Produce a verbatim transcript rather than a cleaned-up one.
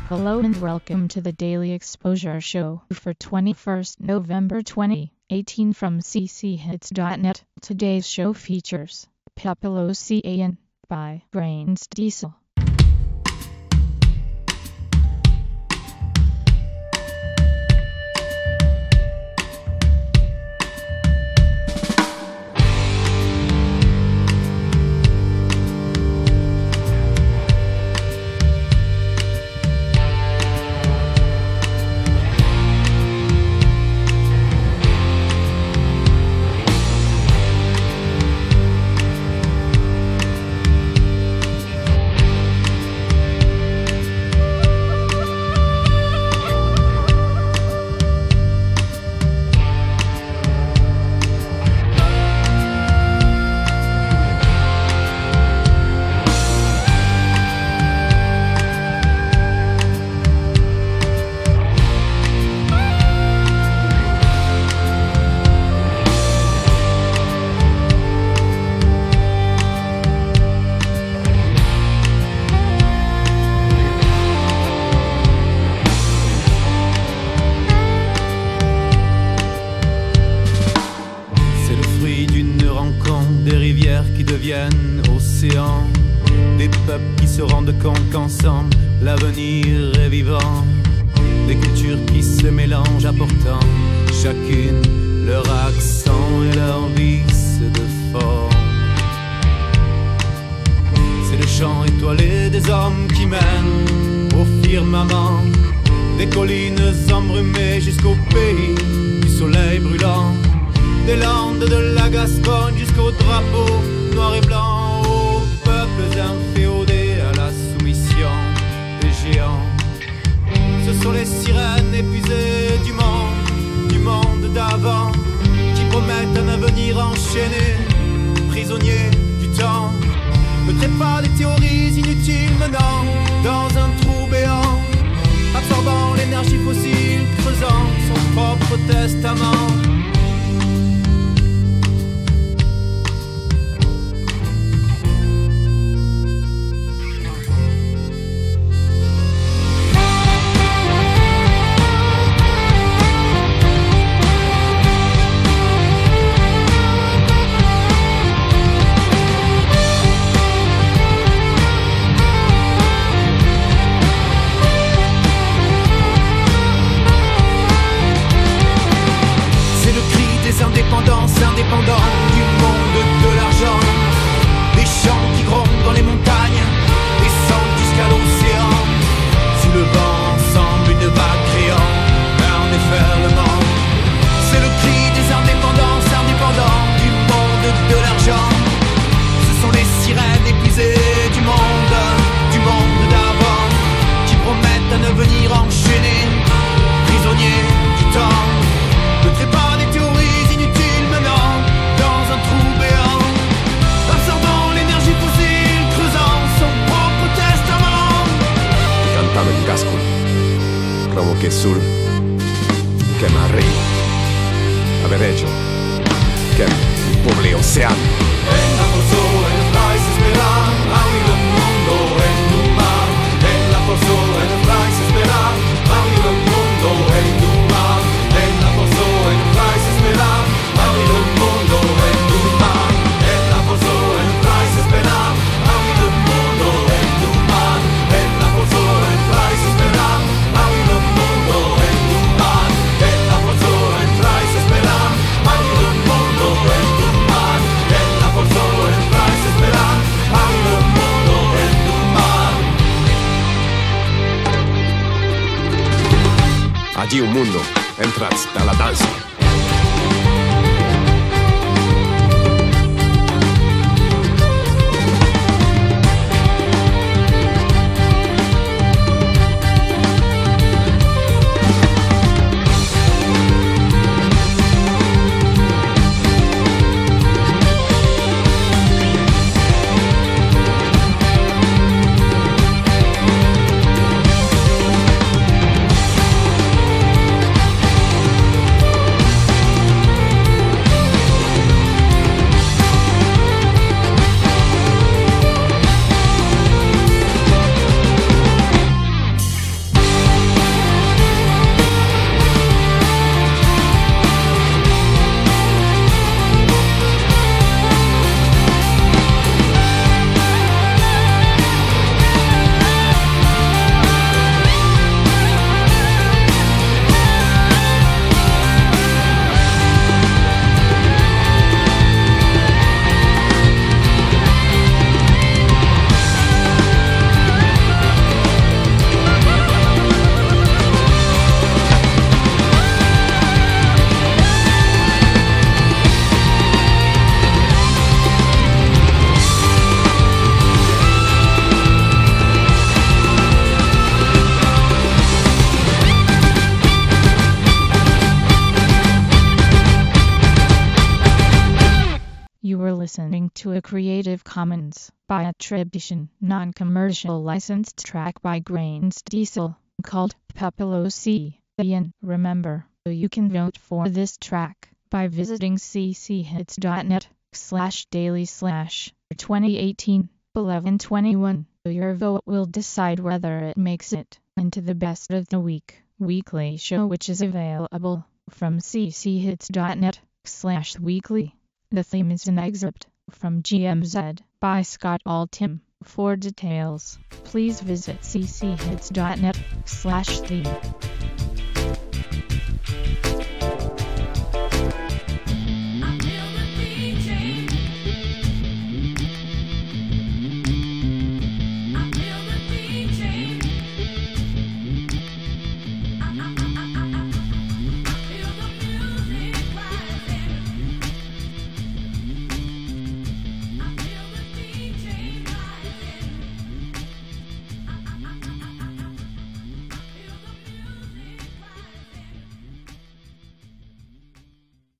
Hello and welcome to the Daily Exposure Show for twenty-first November twenty eighteen from c c hits dot net. Today's show features Papillocian by Brains Diesel. Des rivières qui deviennent océans, des peuples qui se rendent compte qu'ensemble l'avenir est vivant, des cultures qui se mélangent apportant chacune leur accent et leur vice de forme. C'est le chant étoilé des hommes qui mènent au firmament, des collines embrumées jusqu'au pays du soleil brûlant, des landes de la Gascogne jusqu'au drapeau noir et blanc, aux peuples inféodés à la soumission des géants. Ce sont les sirènes épuisées du monde, du monde d'avant, qui promettent un avenir enchaîné, prisonniers du temps. Ne traite pas des théories inutiles menant dans un trou béant, absorbant l'énergie fossile, creusant son propre testament. Indépendants du monde de l'argent, des champs qui grondent dans les montagnes, descendent jusqu'à l'océan, soulevant ensemble une vague créant un déferlement. C'est le cri des indépendants, indépendants du monde de l'argent. Ce sont les sirènes épuisées du monde, du monde d'avant, qui promettent un avenir enchaîné, prisonniers du temps. Ne traite pas des théories inutiles menant dans un trou béant, absorbant l'énergie fossile, creusant son propre testament. Cantano in Gascon, Romo che sul, che m'arrivo, Avereggio, che il poveri oceani. En la forzó el país esperar, a oír el mundo en tu mar. En la forzó el país esperar, a oír el mundo en tu mar. En la forzó el país esperar, a oír el mundo en tu mar. En la forzó el país esperar, a oír el mundo en tu mar. En la forzó el país esperar, a oír el mundo en tu mar. En la forzó el país esperar, a oír el mundo en tu mar. En la forzó el país esperar, a oír el mundo en tu mar. Allí un mundo, entrats per la dansa. were listening to a Creative Commons by attribution, non-commercial licensed track by Grains Diesel, called Peppelocean. Remember, you can vote for this track by visiting cchits.net slash daily slash 2018 eleven twenty-one. Your vote will decide whether it makes it into the best of the week weekly show, which is available from cchits.net slash weekly. The theme is an excerpt from G M Z by Scott Altham. For details, please visit cchits.net slash theme.